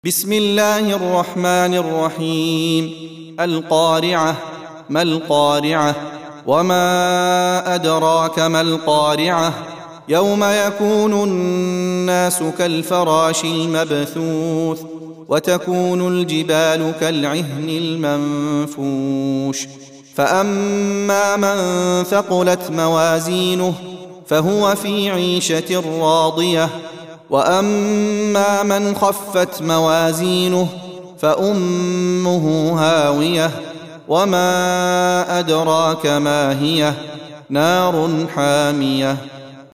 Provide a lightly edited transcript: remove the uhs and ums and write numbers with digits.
بسم الله الرحمن الرحيم. القارعة. ما القارعة؟ وما أدراك ما القارعة؟ يوم يكون الناس كالفراش المبثوث وتكون الجبال كالعهن المنفوش فأما من ثقلت موازينه فهو في عيشة راضية وأما من خفت موازينه فأمه هاوية وما أدراك ما هي نار حامية